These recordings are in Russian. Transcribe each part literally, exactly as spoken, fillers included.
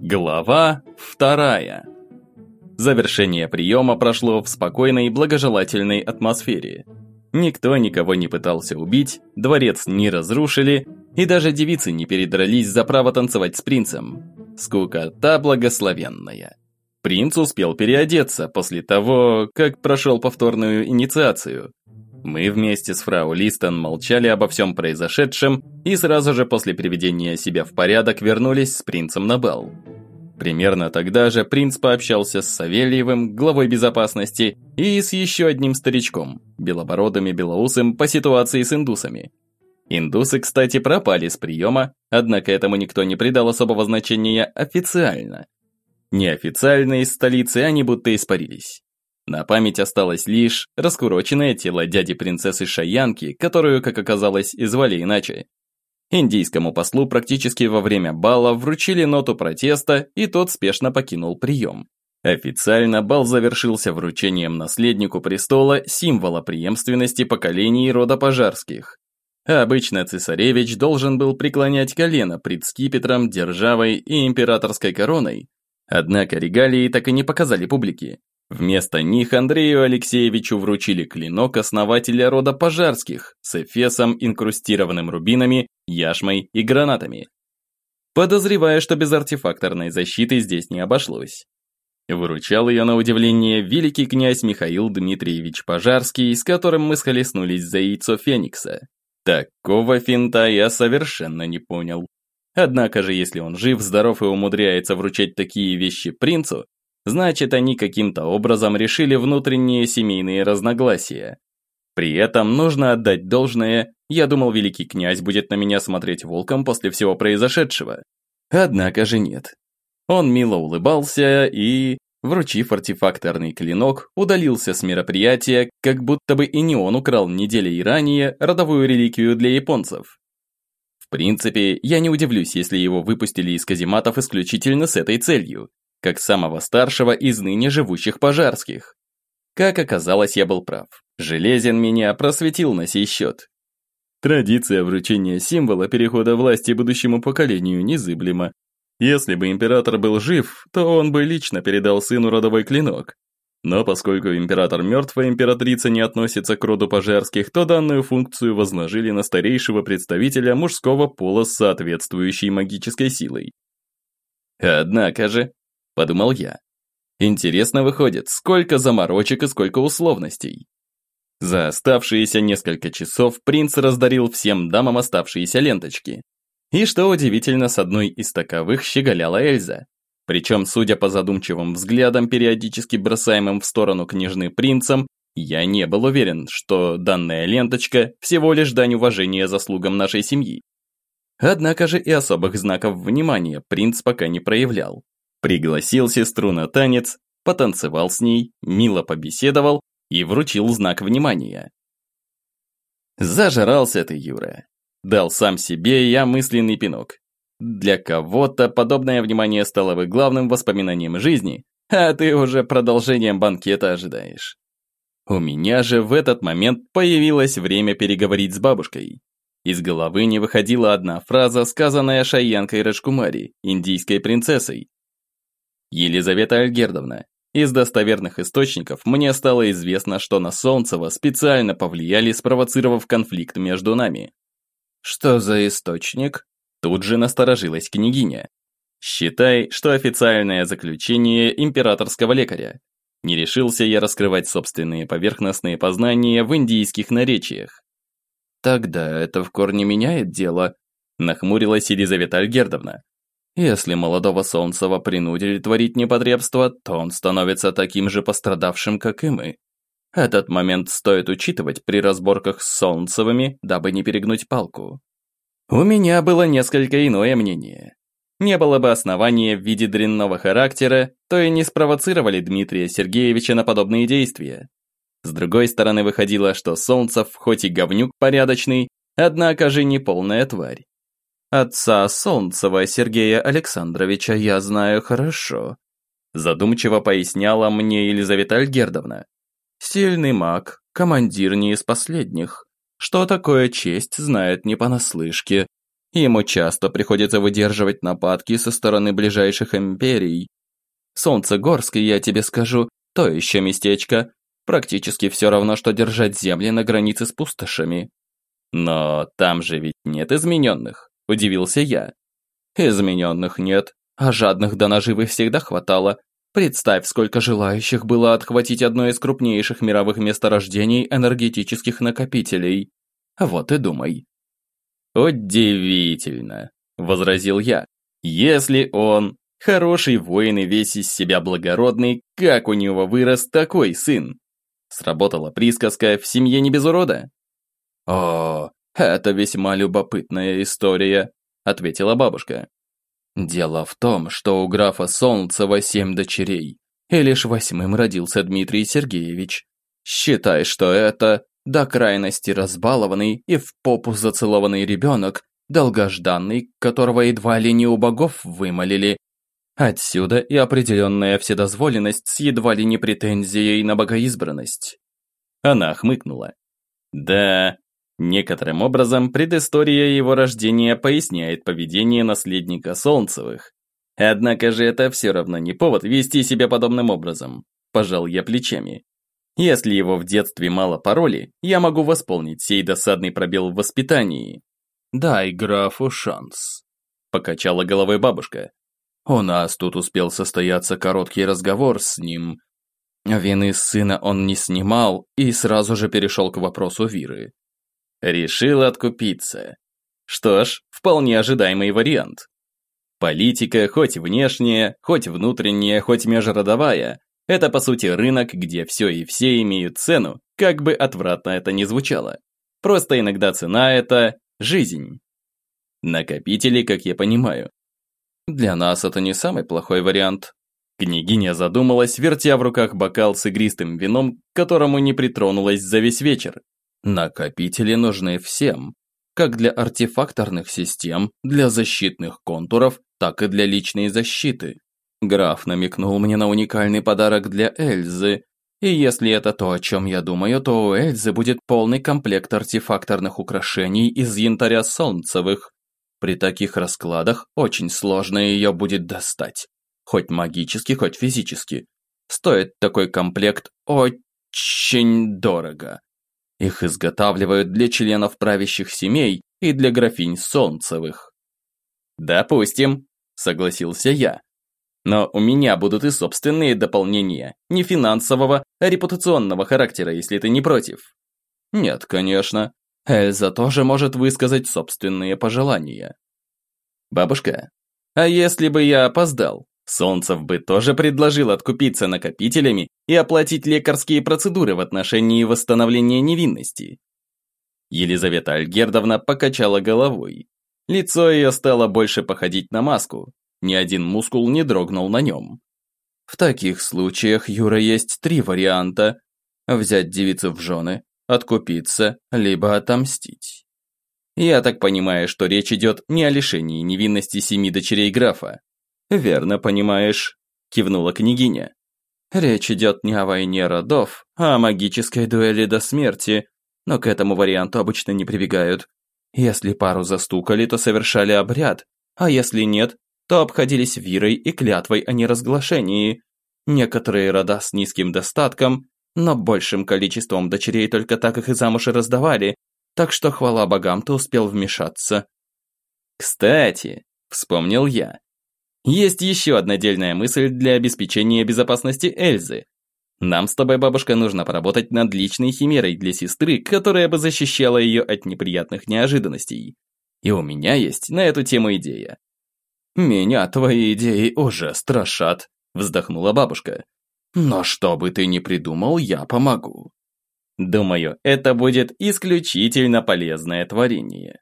Глава вторая. Завершение приема прошло в спокойной и благожелательной атмосфере. Никто никого не пытался убить, дворец не разрушили, и даже девицы не передрались за право танцевать с принцем. Скукота благословенная. Принц успел переодеться после того, как прошел повторную инициацию. Мы вместе с фрау Листон молчали обо всем произошедшем и сразу же после приведения себя в порядок вернулись с принцем на бал. Примерно тогда же принц пообщался с Савельевым, главой безопасности, и с еще одним старичком, белобородым и белоусым по ситуации с индусами. Индусы, кстати, пропали с приема, однако этому никто не придал особого значения официально. Неофициально из столицы они будто испарились. На память осталось лишь раскуроченное тело дяди принцессы Шаянки, которую, как оказалось, и звали иначе. Индийскому послу практически во время бала вручили ноту протеста, и тот спешно покинул прием. Официально бал завершился вручением наследнику престола символа преемственности поколений рода Пожарских. А обычно цесаревич должен был преклонять колено пред скипетром, державой и императорской короной, однако регалии так и не показали публике. Вместо них Андрею Алексеевичу вручили клинок основателя рода Пожарских с эфесом, инкрустированным рубинами, яшмой и гранатами. Подозревая, что без артефакторной защиты здесь не обошлось. Выручал ее на удивление великий князь Михаил Дмитриевич Пожарский, с которым мы схлестнулись за яйцо Феникса. Такого финта я совершенно не понял. Однако же, если он жив, здоров и умудряется вручать такие вещи принцу, значит, они каким-то образом решили внутренние семейные разногласия. При этом нужно отдать должное, я думал, великий князь будет на меня смотреть волком после всего произошедшего. Однако же нет. Он мило улыбался и, вручив артефакторный клинок, удалился с мероприятия, как будто бы и не он украл неделей ранее родовую реликвию для японцев. В принципе, я не удивлюсь, если его выпустили из казематов исключительно с этой целью, как самого старшего из ныне живущих Пожарских. Как оказалось, я был прав. Железин меня просветил на сей счет. Традиция вручения символа перехода власти будущему поколению незыблема. Если бы император был жив, то он бы лично передал сыну родовой клинок. Но поскольку император мертв, а императрица не относится к роду Пожарских, то данную функцию возложили на старейшего представителя мужского пола с соответствующей магической силой. Однако же, подумал я, интересно выходит, сколько заморочек и сколько условностей. За оставшиеся несколько часов принц раздарил всем дамам оставшиеся ленточки. И что удивительно, с одной из таковых щеголяла Эльза. Причем, судя по задумчивым взглядам, периодически бросаемым в сторону княжны принцем, я не был уверен, что данная ленточка всего лишь дань уважения заслугам нашей семьи. Однако же и особых знаков внимания принц пока не проявлял. Пригласил сестру на танец, потанцевал с ней, мило побеседовал и вручил знак внимания. Зажрался ты, Юра. Дал сам себе я мысленный пинок. Для кого-то подобное внимание стало бы главным воспоминанием жизни, а ты уже продолжением банкета ожидаешь. У меня же в этот момент появилось время переговорить с бабушкой. Из головы не выходила одна фраза, сказанная Шаянкой Раджкумари, индийской принцессой. Елизавета Альгердовна, из достоверных источников мне стало известно, что на Солнцева специально повлияли, спровоцировав конфликт между нами. Что за источник? Тут же насторожилась княгиня. Считай, что официальное заключение императорского лекаря. Не решился я раскрывать собственные поверхностные познания в индийских наречиях. Тогда это в корне меняет дело, нахмурилась Елизавета Альгердовна. Если молодого Солнцева принудили творить непотребство, то он становится таким же пострадавшим, как и мы. Этот момент стоит учитывать при разборках с Солнцевыми, дабы не перегнуть палку. У меня было несколько иное мнение. Не было бы основания в виде дрянного характера, то и не спровоцировали Дмитрия Сергеевича на подобные действия. С другой стороны, выходило, что Солнцев хоть и говнюк порядочный, однако же не полная тварь. Отца Солнцева Сергея Александровича я знаю хорошо, задумчиво поясняла мне Елизавета Альгердовна. Сильный маг, командир не из последних. Что такое честь, знает не понаслышке. Ему часто приходится выдерживать нападки со стороны ближайших империй. Солнцегорск, я тебе скажу, то еще местечко. Практически все равно, что держать земли на границе с пустошами. Но там же ведь нет измененных, удивился я. Измененных нет, а жадных до наживы всегда хватало. Представь, сколько желающих было отхватить одно из крупнейших мировых месторождений энергетических накопителей. Вот и думай. «Удивительно», – возразил я. «Если он хороший воин и весь из себя благородный, как у него вырос такой сын?» Сработала присказка «в семье не без урода». «О, это весьма любопытная история», – ответила бабушка. «Дело в том, что у графа Солнцева семь дочерей, и лишь восьмым родился Дмитрий Сергеевич. Считай, что это до крайности разбалованный и в попу зацелованный ребенок, долгожданный, которого едва ли не у богов вымолили. Отсюда и определенная вседозволенность с едва ли не претензией на богоизбранность». Она хмыкнула. «Да, некоторым образом предыстория его рождения поясняет поведение наследника Солнцевых. Однако же это все равно не повод вести себя подобным образом», – пожал я плечами. «Если его в детстве мало пароли, я могу восполнить сей досадный пробел в воспитании». «Дай графу шанс», – покачала головой бабушка. «У нас тут успел состояться короткий разговор с ним. Вины с сына он не снимал и сразу же перешел к вопросу Виры. Решил откупиться. Что ж, вполне ожидаемый вариант. Политика, хоть внешняя, хоть внутренняя, хоть межродовая, это по сути рынок, где все и все имеют цену, как бы отвратно это ни звучало. Просто иногда цена – это жизнь. Накопители, как я понимаю. Для нас это не самый плохой вариант. Княгиня задумалась, вертя в руках бокал с игристым вином, к которому не притронулась за весь вечер. Накопители нужны всем. Как для артефакторных систем, для защитных контуров, так и для личной защиты. Граф намекнул мне на уникальный подарок для Эльзы, и если это то, о чем я думаю, то у Эльзы будет полный комплект артефакторных украшений из янтаря Солнцевых. При таких раскладах очень сложно ее будет достать. Хоть магически, хоть физически. Стоит такой комплект очень дорого. Их изготавливают для членов правящих семей и для графинь Солнцевых. «Допустим», – согласился я. «Но у меня будут и собственные дополнения, не финансового, а репутационного характера, если ты не против». «Нет, конечно. Эльза тоже может высказать собственные пожелания». «Бабушка, а если бы я опоздал, Солнцев бы тоже предложил откупиться накопителями и оплатить лекарские процедуры в отношении восстановления невинности». Елизавета Альгердовна покачала головой. Лицо ее стало больше походить на маску. Ни один мускул не дрогнул на нем. В таких случаях, Юра, есть три варианта. Взять девицу в жены, откупиться, либо отомстить. Я так понимаю, что речь идет не о лишении невинности семи дочерей графа. «Верно понимаешь», – кивнула княгиня. «Речь идет не о войне родов, а о магической дуэли до смерти, но к этому варианту обычно не прибегают. Если пару застукали, то совершали обряд, а если нет, то обходились вирой и клятвой о неразглашении. Некоторые рода с низким достатком, но большим количеством дочерей только так их и замуж и раздавали, так что хвала богам ты успел вмешаться». «Кстати», – вспомнил я, – есть еще одна дельная мысль для обеспечения безопасности Эльзы. Нам с тобой, бабушка, нужно поработать над личной химерой для сестры, которая бы защищала ее от неприятных неожиданностей. И у меня есть на эту тему идея. «Меня твои идеи уже страшат», – вздохнула бабушка. «Но что бы ты ни придумал, я помогу». Думаю, это будет исключительно полезное творение.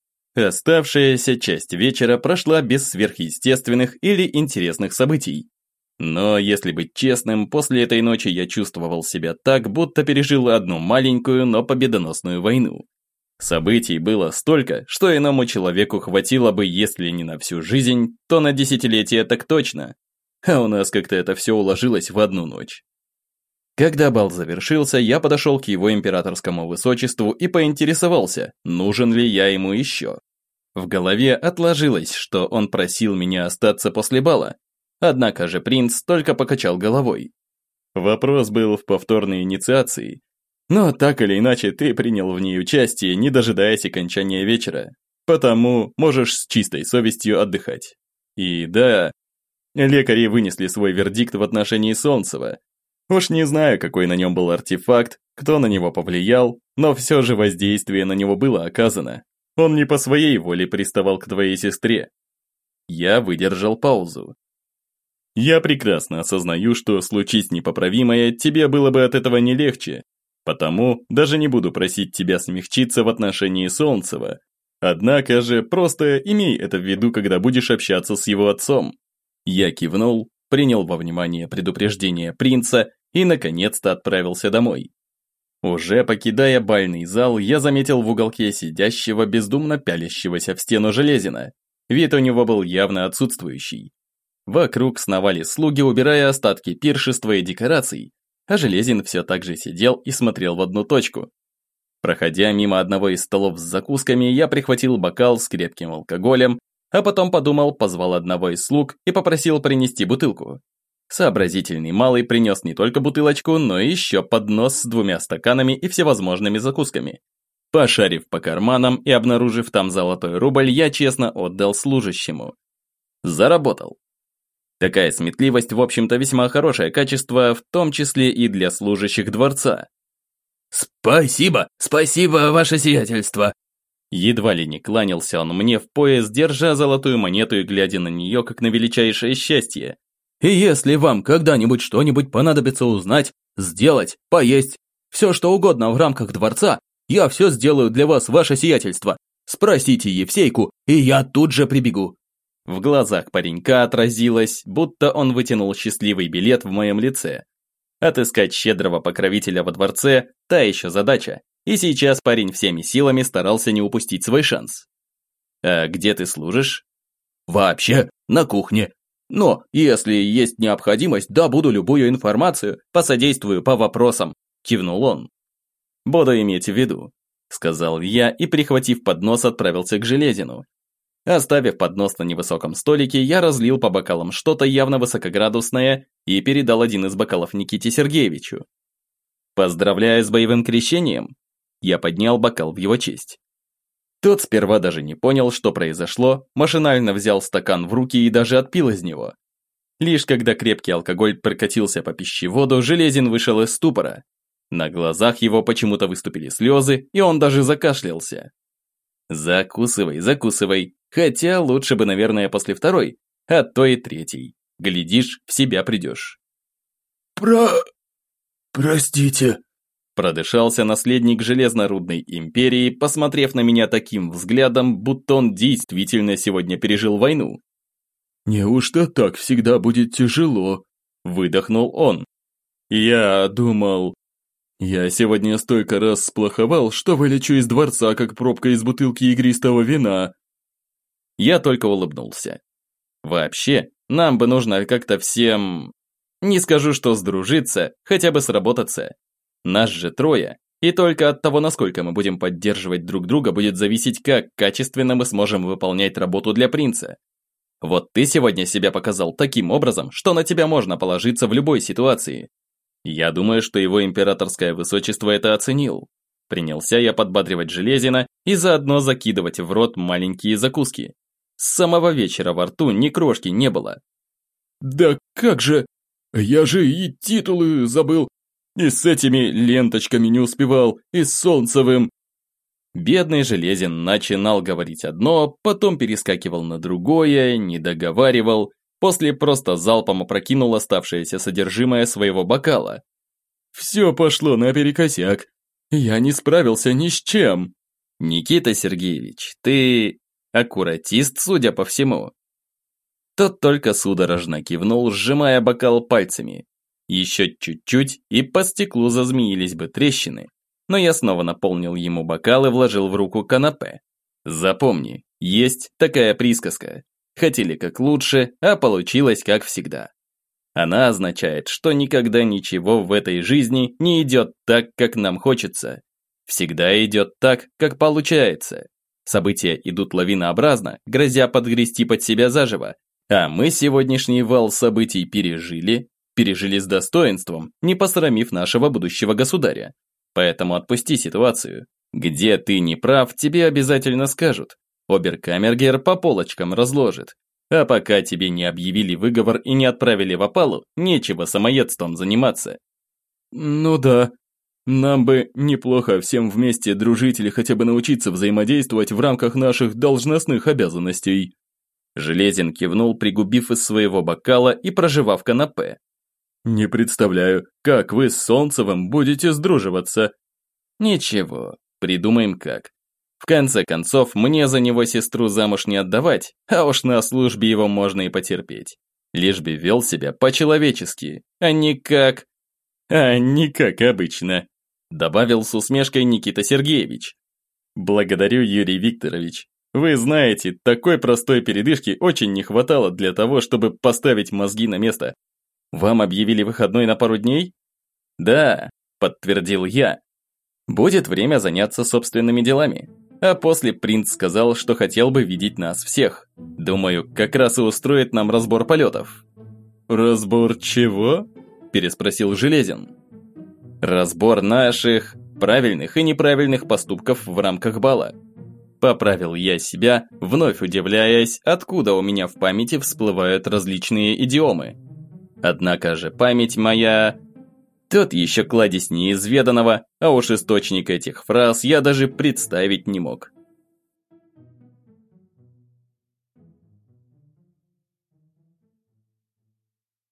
Оставшаяся часть вечера прошла без сверхъестественных или интересных событий. Но, если быть честным, после этой ночи я чувствовал себя так, будто пережил одну маленькую, но победоносную войну. Событий было столько, что иному человеку хватило бы, если не на всю жизнь, то на десятилетие так точно. А у нас как-то это все уложилось в одну ночь. Когда бал завершился, я подошел к его императорскому высочеству и поинтересовался, нужен ли я ему еще. В голове отложилось, что он просил меня остаться после бала. Однако же принц только покачал головой. Вопрос был в повторной инициации. Но так или иначе ты принял в ней участие, не дожидаясь окончания вечера. Потому можешь с чистой совестью отдыхать. И да, лекари вынесли свой вердикт в отношении Солнцева. Уж не знаю, какой на нем был артефакт, кто на него повлиял, но все же воздействие на него было оказано. Он не по своей воле приставал к твоей сестре. Я выдержал паузу. Я прекрасно осознаю, что случись непоправимое, тебе было бы от этого не легче. Потому даже не буду просить тебя смягчиться в отношении Солнцева. Однако же просто имей это в виду, когда будешь общаться с его отцом. Я кивнул, принял во внимание предупреждение принца и наконец-то отправился домой. Уже покидая бальный зал, я заметил в уголке сидящего, бездумно пялящегося в стену Железина. Вид у него был явно отсутствующий. Вокруг сновали слуги, убирая остатки пиршества и декораций, а Железин все так же сидел и смотрел в одну точку. Проходя мимо одного из столов с закусками, я прихватил бокал с крепким алкоголем, а потом подумал, позвал одного из слуг и попросил принести бутылку. Сообразительный малый принес не только бутылочку, но и еще поднос с двумя стаканами и всевозможными закусками. Пошарив по карманам и обнаружив там золотой рубль, я честно отдал служащему. Заработал. Такая сметливость, в общем-то, весьма хорошее качество, в том числе и для служащих дворца. «Спасибо, спасибо, ваше сиятельство!» Едва ли не кланялся он мне в пояс, держа золотую монету и глядя на нее, как на величайшее счастье. «И если вам когда-нибудь что-нибудь понадобится узнать, сделать, поесть, все что угодно в рамках дворца, я все сделаю для вас, ваше сиятельство. Спросите Евсейку, и я тут же прибегу». В глазах паренька отразилось, будто он вытянул счастливый билет в моем лице. Отыскать щедрого покровителя во дворце – та еще задача, и сейчас парень всеми силами старался не упустить свой шанс. «А где ты служишь?» «Вообще, на кухне. Но, если есть необходимость, добуду любую информацию, посодействую по вопросам», – кивнул он. «Буду иметь в виду», – сказал я и, прихватив поднос, отправился к Железину. Оставив поднос на невысоком столике, я разлил по бокалам что-то явно высокоградусное и передал один из бокалов Никите Сергеевичу. «Поздравляю с боевым крещением!» Я поднял бокал в его честь. Тот сперва даже не понял, что произошло, машинально взял стакан в руки и даже отпил из него. Лишь когда крепкий алкоголь прокатился по пищеводу, Железин вышел из ступора. На глазах его почему-то выступили слезы, и он даже закашлялся. «Закусывай, закусывай, хотя лучше бы, наверное, после второй, а то и третьей. Глядишь, в себя придешь». «Про... простите», продышался наследник Железнорудной империи, посмотрев на меня таким взглядом, будто он действительно сегодня пережил войну. «Неужто так всегда будет тяжело?» – выдохнул он. «Я думал... Я сегодня столько раз сплоховал, что вылечу из дворца, как пробка из бутылки игристого вина». Я только улыбнулся. Вообще, нам бы нужно как-то всем... Не скажу, что сдружиться, хотя бы сработаться. Нас же трое, и только от того, насколько мы будем поддерживать друг друга, будет зависеть, как качественно мы сможем выполнять работу для принца. Вот ты сегодня себя показал таким образом, что на тебя можно положиться в любой ситуации. Я думаю, что его императорское высочество это оценил. Принялся я подбадривать Железина и заодно закидывать в рот маленькие закуски. С самого вечера во рту ни крошки не было. «Да как же? Я же и титулы забыл, и с этими ленточками не успевал, и с Солнцевым». Бедный Железин начинал говорить одно, потом перескакивал на другое, не договаривал, после просто залпом опрокинул оставшееся содержимое своего бокала. «Все пошло наперекосяк. Я не справился ни с чем». «Никита Сергеевич, ты аккуратист, судя по всему». Тот только судорожно кивнул, сжимая бокал пальцами. Еще чуть-чуть, и по стеклу зазмеились бы трещины. Но я снова наполнил ему бокал и вложил в руку канапе. Запомни, есть такая присказка. Хотели как лучше, а получилось как всегда. Она означает, что никогда ничего в этой жизни не идет так, как нам хочется. Всегда идет так, как получается. События идут лавинообразно, грозя подгрести под себя заживо. А мы сегодняшний вал событий пережили, пережили с достоинством, не посрамив нашего будущего государя. Поэтому отпусти ситуацию. Где ты не прав, тебе обязательно скажут. Оберкамергер по полочкам разложит. А пока тебе не объявили выговор и не отправили в опалу, нечего самоедством заниматься. Ну да. Нам бы неплохо всем вместе дружить или хотя бы научиться взаимодействовать в рамках наших должностных обязанностей. Железин кивнул, пригубив из своего бокала и прожевав канапе. Не представляю, как вы с Солнцевым будете сдруживаться. Ничего, придумаем как. В конце концов, мне за него сестру замуж не отдавать, а уж на службе его можно и потерпеть. Лишь бы вел себя по-человечески, а не как... А не как обычно, добавил с усмешкой Никита Сергеевич. Благодарю, Юрий Викторович. Вы знаете, такой простой передышки очень не хватало для того, чтобы поставить мозги на место. Вам объявили выходной на пару дней? Да, подтвердил я. Будет время заняться собственными делами. А после принц сказал, что хотел бы видеть нас всех. Думаю, как раз и устроит нам разбор полетов. Разбор чего? Переспросил Железин. Разбор наших правильных и неправильных поступков в рамках бала. Поправил я себя, вновь удивляясь, откуда у меня в памяти всплывают различные идиомы. Однако же память моя... Тот еще кладезь неизведанного, а уж источник этих фраз я даже представить не мог.